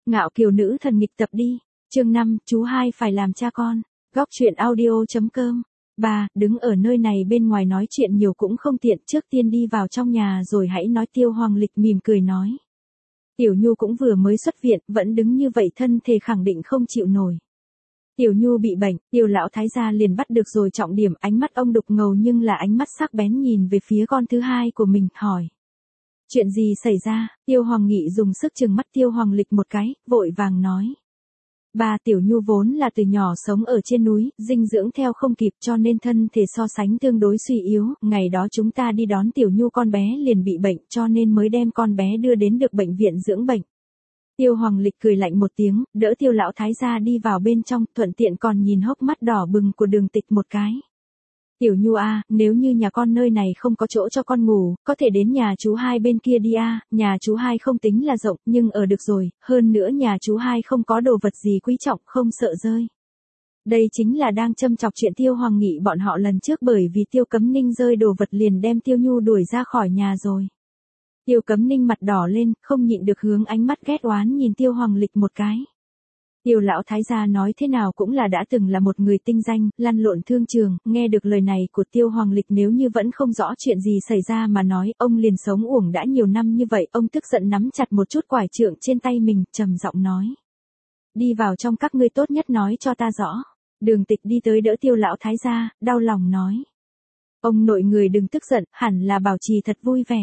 Ngạo kiều nữ thần nghịch tập đi. Chương 5, chú hai phải làm cha con. Góc truyện audio.com. Bà, đứng ở nơi này bên ngoài nói chuyện nhiều cũng không tiện, trước tiên đi vào trong nhà rồi hãy nói. Tiêu Hoàng Lịch mỉm cười nói. Tiểu Nhu cũng vừa mới xuất viện, vẫn đứng như vậy thân thể khẳng định không chịu nổi. Tiểu Nhu bị bệnh, Tiêu lão thái gia liền bắt được rồi trọng điểm, ánh mắt ông đục ngầu nhưng là ánh mắt sắc bén nhìn về phía con thứ hai của mình, hỏi. Chuyện gì xảy ra? Tiêu Hoàng Nghị dùng sức trừng mắt Tiêu Hoàng Lịch một cái, vội vàng nói. Bà, Tiểu Nhu vốn là từ nhỏ sống ở trên núi, dinh dưỡng theo không kịp cho nên thân thể so sánh tương đối suy yếu, ngày đó chúng ta đi đón Tiểu Nhu con bé liền bị bệnh cho nên mới đem con bé đưa đến được bệnh viện dưỡng bệnh. Tiêu Hoàng Lịch cười lạnh một tiếng, đỡ Tiêu lão thái gia đi vào bên trong, thuận tiện còn nhìn hốc mắt đỏ bừng của Đường Tịch một cái. Tiểu Nhu a, nếu như nhà con nơi này không có chỗ cho con ngủ, có thể đến nhà chú hai bên kia đi a, nhà chú hai không tính là rộng, nhưng ở được rồi, hơn nữa nhà chú hai không có đồ vật gì quý trọng, không sợ rơi. Đây chính là đang châm chọc chuyện Tiêu Hoàng Nghị bọn họ lần trước, bởi vì Tiêu Cấm Ninh rơi đồ vật liền đem Tiêu Nhu đuổi ra khỏi nhà rồi. Tiêu Cấm Ninh mặt đỏ lên, không nhịn được hướng ánh mắt ghét oán nhìn Tiêu Hoàng Lịch một cái. Tiêu lão thái gia nói thế nào cũng là đã từng là một người tinh danh, lăn lộn thương trường, nghe được lời này của Tiêu Hoàng Lịch nếu như vẫn không rõ chuyện gì xảy ra mà nói, ông liền sống uổng đã nhiều năm như vậy, ông tức giận nắm chặt một chút quải trượng trên tay mình, trầm giọng nói. Đi vào trong, các ngươi tốt nhất nói cho ta rõ. Đường Tịch đi tới đỡ Tiêu lão thái gia, đau lòng nói. Ông nội người đừng tức giận, hẳn là bảo trì thật vui vẻ.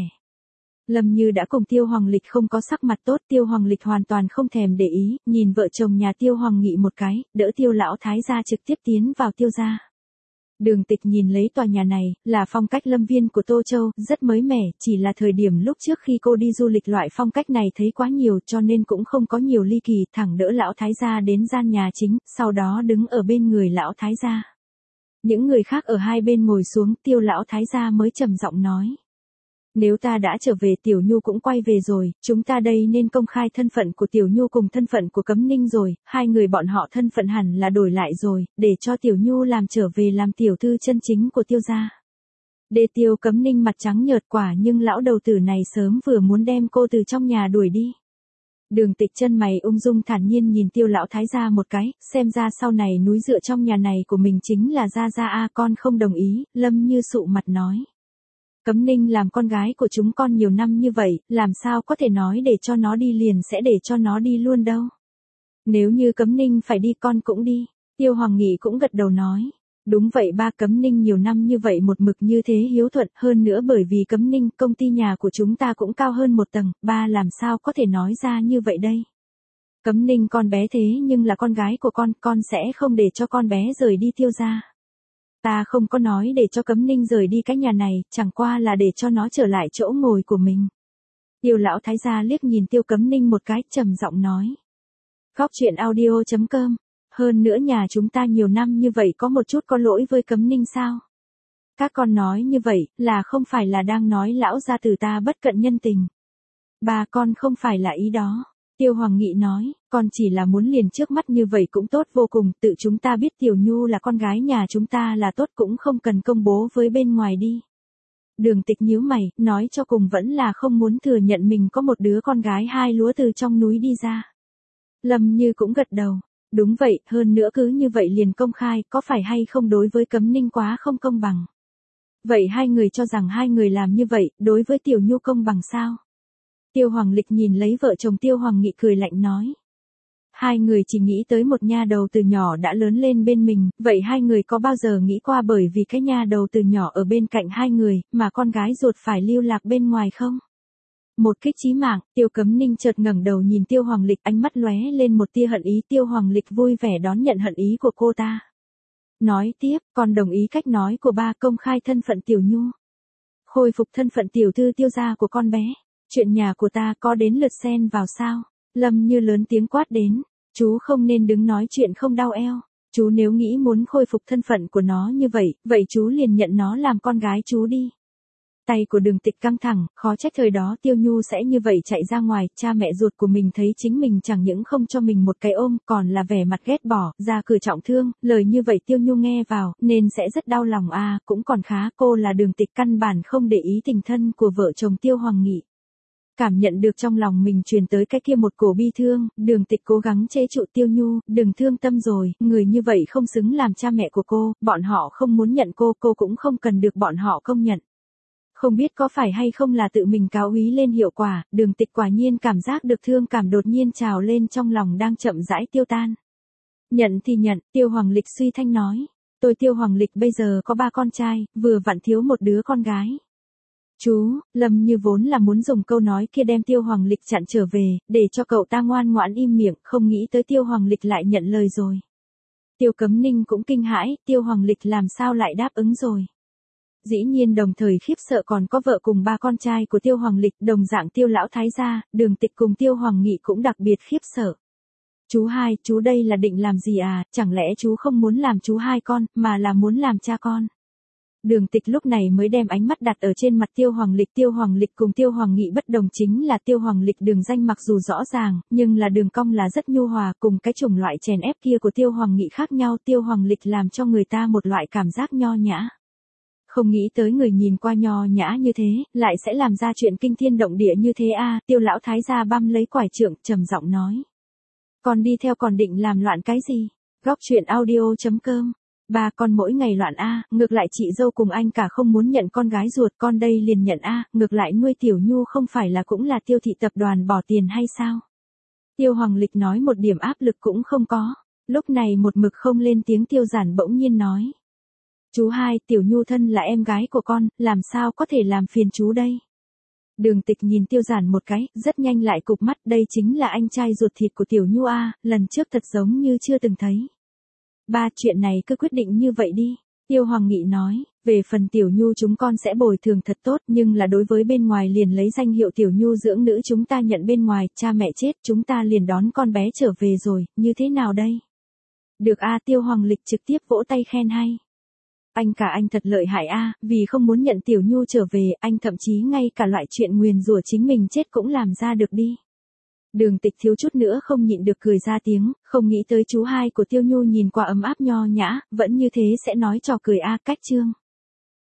Lâm Như đã cùng Tiêu Hoàng Lịch không có sắc mặt tốt, Tiêu Hoàng Lịch hoàn toàn không thèm để ý, nhìn vợ chồng nhà Tiêu Hoàng Nghị một cái, đỡ Tiêu lão thái gia trực tiếp tiến vào Tiêu gia. Đường Tịch nhìn lấy tòa nhà này, là phong cách lâm viên của Tô Châu, rất mới mẻ, chỉ là thời điểm lúc trước khi cô đi du lịch loại phong cách này thấy quá nhiều cho nên cũng không có nhiều ly kỳ, thẳng đỡ lão thái gia đến gian nhà chính, sau đó đứng ở bên người lão thái gia. Những người khác ở hai bên ngồi xuống, Tiêu lão thái gia mới trầm giọng nói. Nếu ta đã trở về, Tiểu Nhu cũng quay về rồi, chúng ta đây nên công khai thân phận của Tiểu Nhu cùng thân phận của Cấm Ninh rồi, hai người bọn họ thân phận hẳn là đổi lại rồi, để cho Tiểu Nhu làm trở về làm tiểu thư chân chính của Tiêu gia. Để Tiêu Cấm Ninh mặt trắng nhợt, quả nhưng lão đầu tử này sớm vừa muốn đem cô từ trong nhà đuổi đi. Đường Tịch chân mày ung dung thản nhiên nhìn Tiêu lão thái gia một cái, xem ra sau này núi dựa trong nhà này của mình chính là gia gia a. Con không đồng ý. Lâm Như sụ mặt nói. Cấm Ninh làm con gái của chúng con nhiều năm như vậy, làm sao có thể nói để cho nó đi liền sẽ để cho nó đi luôn đâu. Nếu như Cấm Ninh phải đi con cũng đi. Tiêu Hoàng Nghị cũng gật đầu nói. Đúng vậy ba, Cấm Ninh nhiều năm như vậy một mực như thế hiếu thuận, hơn nữa bởi vì Cấm Ninh, công ty nhà của chúng ta cũng cao hơn một tầng, ba làm sao có thể nói ra như vậy đây. Cấm Ninh con bé thế nhưng là con gái của con sẽ không để cho con bé rời đi Tiêu gia. Ta không có nói để cho Cấm Ninh rời đi cái nhà này, chẳng qua là để cho nó trở lại chỗ ngồi của mình. Tiêu lão thái gia liếc nhìn Tiêu Cấm Ninh một cái, trầm giọng nói. Góc truyện audio.com. Hơn nữa nhà chúng ta nhiều năm như vậy có một chút có lỗi với Cấm Ninh sao? Các con nói như vậy, là không phải là đang nói lão gia tử ta bất cận nhân tình. Ba, con không phải là ý đó. Tiêu Hoàng Nghị nói, con chỉ là muốn liền trước mắt như vậy cũng tốt vô cùng, tự chúng ta biết Tiểu Nhu là con gái nhà chúng ta là tốt, cũng không cần công bố với bên ngoài đi. Đường Tịch nhíu mày, nói cho cùng vẫn là không muốn thừa nhận mình có một đứa con gái hai lúa từ trong núi đi ra. Lâm Như cũng gật đầu, đúng vậy, hơn nữa cứ như vậy liền công khai, có phải hay không đối với Cấm Ninh quá không công bằng. Vậy hai người cho rằng hai người làm như vậy, đối với Tiểu Nhu công bằng sao? Tiêu Hoàng Lịch nhìn lấy vợ chồng Tiêu Hoàng Nghị cười lạnh nói. Hai người chỉ nghĩ tới một nha đầu từ nhỏ đã lớn lên bên mình, vậy hai người có bao giờ nghĩ qua bởi vì cái nha đầu từ nhỏ ở bên cạnh hai người, mà con gái ruột phải lưu lạc bên ngoài không? Một kích chí mạng, Tiêu Cấm Ninh chợt ngẩng đầu nhìn Tiêu Hoàng Lịch, ánh mắt lóe lên một tia hận ý. Tiêu Hoàng Lịch vui vẻ đón nhận hận ý của cô ta. Nói tiếp, con đồng ý cách nói của ba, công khai thân phận Tiểu Nhu. Khôi phục thân phận tiểu thư Tiêu gia của con bé. Chuyện nhà của ta có đến lượt xen vào sao? Lâm Như lớn tiếng quát đến. Chú không nên đứng nói chuyện không đau eo. Chú nếu nghĩ muốn khôi phục thân phận của nó như vậy, vậy chú liền nhận nó làm con gái chú đi. Tay của Đường Tịch căng thẳng, khó trách thời đó Tiêu Nhu sẽ như vậy chạy ra ngoài, cha mẹ ruột của mình thấy chính mình chẳng những không cho mình một cái ôm, còn là vẻ mặt ghét bỏ, ra cửa trọng thương, lời như vậy Tiêu Nhu nghe vào, nên sẽ rất đau lòng a. Cũng còn khá cô là Đường Tịch căn bản không để ý tình thân của vợ chồng Tiêu Hoàng Nghị. Cảm nhận được trong lòng mình truyền tới cái kia một cổ bi thương, Đường Tịch cố gắng chế trụ Tiêu Nhu, đừng thương tâm rồi, người như vậy không xứng làm cha mẹ của cô, bọn họ không muốn nhận cô cũng không cần được bọn họ công nhận. Không biết có phải hay không là tự mình cáo úy lên hiệu quả, Đường Tịch quả nhiên cảm giác được thương cảm đột nhiên trào lên trong lòng đang chậm rãi tiêu tan. Nhận thì nhận, Tiêu Hoàng Lịch suy thanh nói. Tôi Tiêu Hoàng Lịch bây giờ có 3 con trai, vừa vặn thiếu một đứa con gái. Chú, Lâm Như vốn là muốn dùng câu nói kia đem Tiêu Hoàng Lịch chặn trở về, để cho cậu ta ngoan ngoãn im miệng, không nghĩ tới Tiêu Hoàng Lịch lại nhận lời rồi. Tiêu Cấm Ninh cũng kinh hãi, Tiêu Hoàng Lịch làm sao lại đáp ứng rồi. Dĩ nhiên đồng thời khiếp sợ còn có vợ cùng 3 con trai của Tiêu Hoàng Lịch, đồng dạng Tiêu Lão Thái gia, Đường Tịch cùng Tiêu Hoàng Nghị cũng đặc biệt khiếp sợ. Chú hai, chú đây là định làm gì à, chẳng lẽ chú không muốn làm chú hai con, mà là muốn làm cha con. Đường Tịch lúc này mới đem ánh mắt đặt ở trên mặt Tiêu Hoàng Lịch cùng Tiêu Hoàng Nghị bất đồng chính là Tiêu Hoàng Lịch đường danh mặc dù rõ ràng, nhưng là đường cong là rất nhu hòa, cùng cái chủng loại chèn ép kia của Tiêu Hoàng Nghị khác nhau, Tiêu Hoàng Lịch làm cho người ta một loại cảm giác nho nhã. Không nghĩ tới người nhìn qua nho nhã như thế, lại sẽ làm ra chuyện kinh thiên động địa như thế a, Tiêu Lão Thái gia băm lấy quải trượng, trầm giọng nói. Còn đi theo còn định làm loạn cái gì? Góc truyện audio.com. Ba con mỗi ngày loạn a, ngược lại chị dâu cùng anh cả không muốn nhận con gái ruột, con đây liền nhận a, ngược lại nuôi Tiểu Nhu không phải là cũng là Tiêu thị tập đoàn bỏ tiền hay sao? Tiêu Hoàng Lịch nói một điểm áp lực cũng không có. Lúc này một mực không lên tiếng Tiêu Giản bỗng nhiên nói. Chú hai, Tiểu Nhu thân là em gái của con, làm sao có thể làm phiền chú đây? Đường Tịch nhìn Tiêu Giản một cái, rất nhanh lại cụp mắt, đây chính là anh trai ruột thịt của Tiểu Nhu a, lần trước thật giống như chưa từng thấy. Ba, chuyện này cứ quyết định như vậy đi. Tiêu Hoàng Nghị nói, về phần Tiểu Nhu chúng con sẽ bồi thường thật tốt, nhưng là đối với bên ngoài liền lấy danh hiệu Tiểu Nhu dưỡng nữ chúng ta nhận bên ngoài, cha mẹ chết chúng ta liền đón con bé trở về rồi, như thế nào đây? Được a, Tiêu Hoàng Lịch trực tiếp vỗ tay khen hay. Anh cả anh thật lợi hại a, vì không muốn nhận Tiểu Nhu trở về, anh thậm chí ngay cả loại chuyện nguyền rủa chính mình chết cũng làm ra được đi. Đường Tịch thiếu chút nữa không nhịn được cười ra tiếng, không nghĩ tới chú hai của Tiêu Nhu nhìn qua ấm áp nho nhã, vẫn như thế sẽ nói trò cười a, cách chương.